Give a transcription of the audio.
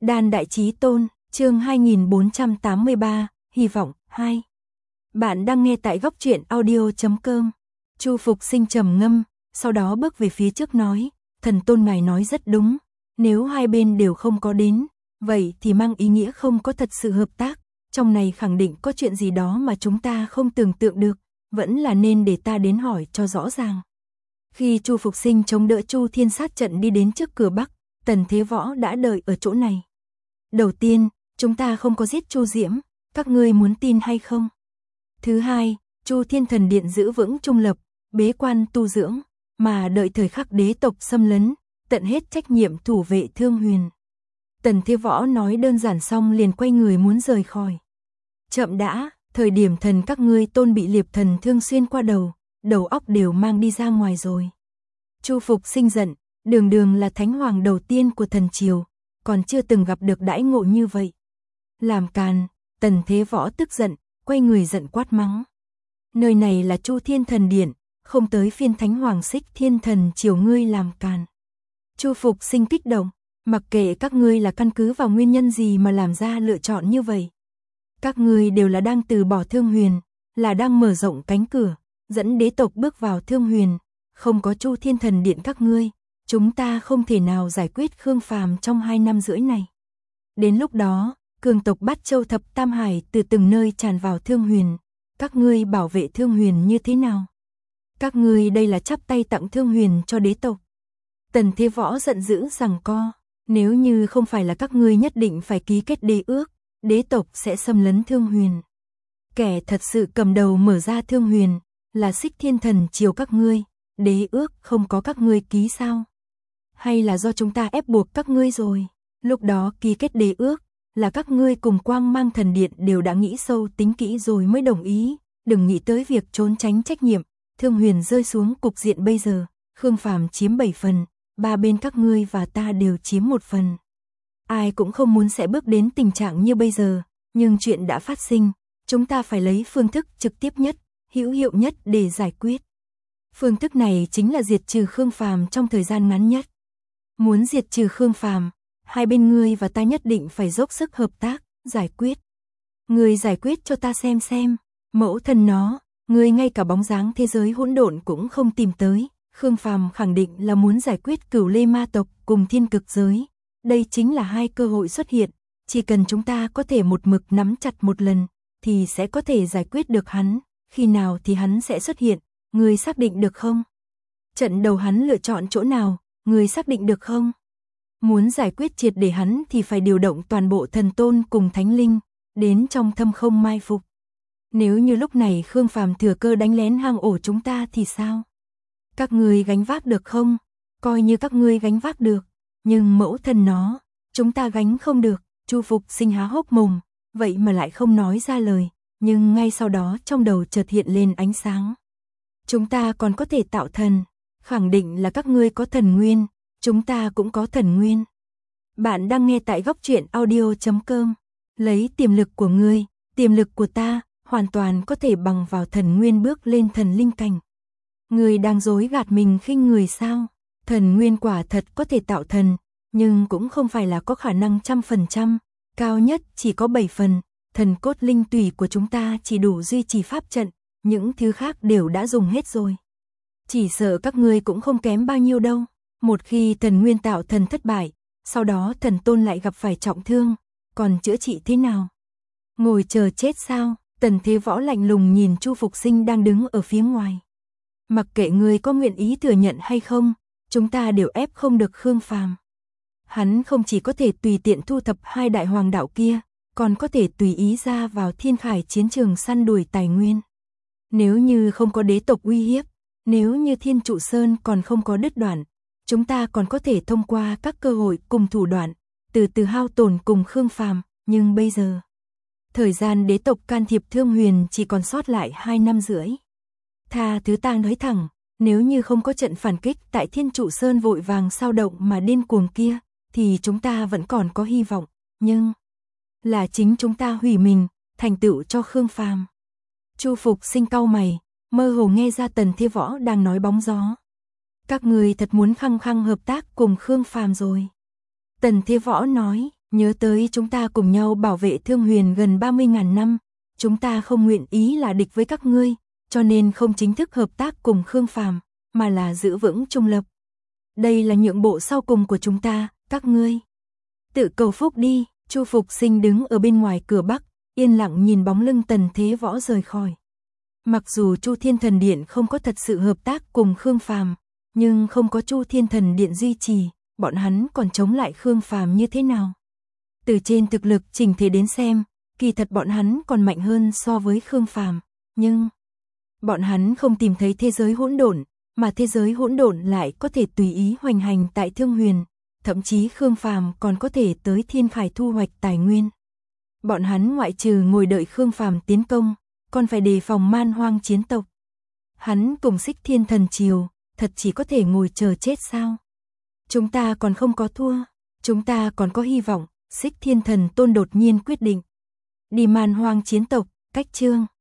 Đan Đại Chí Tôn, chương 2483, hy vọng 2. Bạn đang nghe tại góc truyện audio.com. Chu Phục Sinh trầm ngâm, sau đó bước về phía trước nói, thần tôn ngài nói rất đúng, nếu hai bên đều không có đến, vậy thì mang ý nghĩa không có thật sự hợp tác, trong này khẳng định có chuyện gì đó mà chúng ta không tưởng tượng được, vẫn là nên để ta đến hỏi cho rõ ràng. Khi Chu Phục Sinh chống đỡ Chu Thiên sát trận đi đến trước cửa Bắc, Tần Thế Võ đã đợi ở chỗ này. Đầu tiên, chúng ta không có giết Chu Diễm, các ngươi muốn tin hay không? Thứ hai, Chu Thiên Thần Điện giữ vững trung lập, bế quan tu dưỡng, mà đợi thời khắc đế tộc xâm lấn, tận hết trách nhiệm thủ vệ Thương Huyền. Tần Thế Võ nói đơn giản xong liền quay người muốn rời khỏi. Chậm đã, thời điểm thần các ngươi Tôn bị liệp thần thương xuyên qua đầu óc đều mang đi ra ngoài rồi. Chu Phục Sinh giận, đường là thánh hoàng đầu tiên của thần triều, còn chưa từng gặp được đãi ngộ như vậy. Làm càn, Tần Thế Võ tức giận, quay người giận quát mắng. Nơi này là Chu Thiên Thần Điện, không tới phiên thánh hoàng Xích Thiên Thần triều ngươi làm càn. Chu Phục Sinh kích động, mặc kệ các ngươi là căn cứ vào nguyên nhân gì mà làm ra lựa chọn như vậy. Các ngươi đều là đang từ bỏ Thương Huyền, là đang mở rộng cánh cửa, dẫn đế tộc bước vào Thương Huyền, không có Chu Thiên Thần Điện các ngươi, chúng ta không thể nào giải quyết Khương Phàm trong 2 năm rưỡi này. Đến lúc đó, cường tộc Bát Châu Thập Tam Hải từ từng nơi tràn vào Thương Huyền, các ngươi bảo vệ Thương Huyền như thế nào? Các ngươi đây là chắp tay tặng Thương Huyền cho đế tộc. Tần Thế Võ giận dữ giằng co, nếu như không phải là các ngươi nhất định phải ký kết đế ước, đế tộc sẽ xâm lấn Thương Huyền. Kẻ thật sự cầm đầu mở ra Thương Huyền là Xích Thiên Thần triều các ngươi, đế ước không có các ngươi ký sao? Hay là do chúng ta ép buộc các ngươi rồi? Lúc đó ký kết đế ước là các ngươi cùng Quang Mang Thần Điện đều đã nghĩ sâu tính kỹ rồi mới đồng ý, đừng nghĩ tới việc trốn tránh trách nhiệm. Thương Huyền rơi xuống cục diện bây giờ, Khương Phàm chiếm 7 phần, 3 bên các ngươi và ta đều chiếm 1 phần. Ai cũng không muốn sẽ bước đến tình trạng như bây giờ, nhưng chuyện đã phát sinh, chúng ta phải lấy phương thức trực tiếp nhất, hữu hiệu nhất để giải quyết. Phương thức này chính là diệt trừ Khương Phàm trong thời gian ngắn nhất. Muốn diệt trừ Khương Phàm, hai bên ngươi và ta nhất định phải dốc sức hợp tác, giải quyết. Ngươi giải quyết cho ta xem, mẫu thân nó, ngươi ngay cả bóng dáng thế giới hỗn độn cũng không tìm tới. Khương Phàm khẳng định là muốn giải quyết Cửu Lê ma tộc cùng Thiên Cực giới. Đây chính là 2 cơ hội xuất hiện, chỉ cần chúng ta có thể một mực nắm chặt một lần, thì sẽ có thể giải quyết được hắn, khi nào thì hắn sẽ xuất hiện, ngươi xác định được không? Trận đầu hắn lựa chọn chỗ nào, ngươi xác định được không? Muốn giải quyết triệt để hắn thì phải điều động toàn bộ thần tôn cùng thánh linh, đến trong thâm không mai phục. Nếu như lúc này Khương Phàm thừa cơ đánh lén hang ổ chúng ta thì sao? Các ngươi gánh vác được không? Coi như các ngươi gánh vác được, nhưng mẫu thân nó, chúng ta gánh không được. Chu Phục Sinh há hốc mồm, vậy mà lại không nói ra lời, nhưng ngay sau đó trong đầu chợt hiện lên ánh sáng. Chúng ta còn có thể tạo thần, khẳng định là các ngươi có thần nguyên, chúng ta cũng có thần nguyên. Bạn đang nghe tại góc truyện audio.com. Lấy tiềm lực của ngươi, tiềm lực của ta, hoàn toàn có thể bằng vào thần nguyên bước lên thần linh cảnh. Ngươi đang dối gạt mình khinh người sao? Thần nguyên quả thật có thể tạo thần, nhưng cũng không phải là có khả năng 100%, cao nhất chỉ có 7 phần, thần cốt linh tủy của chúng ta chỉ đủ duy trì pháp trận, những thứ khác đều đã dùng hết rồi. Chỉ sợ các ngươi cũng không kém bao nhiêu đâu. Một khi thần nguyên tạo thần thất bại, sau đó thần tôn lại gặp phải trọng thương, còn chữa trị thế nào? Ngồi chờ chết sao? Tần Thế Võ lạnh lùng nhìn Chu Phục Sinh đang đứng ở phía ngoài. Mặc kệ ngươi có nguyện ý thừa nhận hay không, chúng ta đều ép không được Khương Phàm. Hắn không chỉ có thể tùy tiện thu thập 2 đại hoàng đạo kia, còn có thể tùy ý ra vào Thiên Khải chiến trường săn đuổi tài nguyên. Nếu như không có đế tộc uy hiếp, nếu như Thiên Trụ Sơn còn không có đứt đoạn, chúng ta còn có thể thông qua các cơ hội cùng thủ đoạn, từ từ hao tổn cùng Khương Phàm, nhưng bây giờ, thời gian đế tộc can thiệp Thương Huyền chỉ còn sót lại 2 năm rưỡi. Tha thứ ta nói thẳng, nếu như không có trận phản kích tại Thiên Trụ Sơn vội vàng sao động mà điên cuồng kia, thì chúng ta vẫn còn có hy vọng, nhưng là chính chúng ta hủy mình, thành tựu cho Khương Phàm. Chu Phục Sinh cau mày, mơ hồ nghe ra Tần Thế Võ đang nói bóng gió. Các người thật muốn khăng khăng hợp tác cùng Khương Phàm rồi. Tần Thế Võ nói, Nhớ tới chúng ta cùng nhau bảo vệ Thương Huyền gần 30.000 năm, chúng ta không nguyện ý là địch với các ngươi, cho nên không chính thức hợp tác cùng Khương Phàm, mà là giữ vững trung lập. Đây là nhượng bộ sau cùng của chúng ta, các ngươi tự cầu phúc đi. Chu Phục Sinh đứng ở bên ngoài cửa Bắc, yên lặng nhìn bóng lưng Tần Thế Võ rời khỏi. Mặc dù Chu Thiên Thần Điện không có thật sự hợp tác cùng Khương Phàm, nhưng không có Chu Thiên Thần Điện duy trì, bọn hắn còn chống lại Khương Phàm như thế nào? Từ trên thực lực trình thể đến xem, kỳ thật bọn hắn còn mạnh hơn so với Khương Phàm, nhưng bọn hắn không tìm thấy thế giới hỗn độn, mà thế giới hỗn độn lại có thể tùy ý hoành hành tại Thương Huyền, thậm chí Khương Phàm còn có thể tới Thiên Khải thu hoạch tài nguyên. Bọn hắn ngoại trừ ngồi đợi Khương Phàm tiến công, còn phải đề phòng Man Hoang chiến tộc. Hắn cùng Xích Thiên Thần Triều, thật chỉ có thể ngồi chờ chết sao? Chúng ta còn không có thua, chúng ta còn có hy vọng. Xích Thiên Thần Tôn đột nhiên quyết định đi Man Hoang chiến tộc, cách chương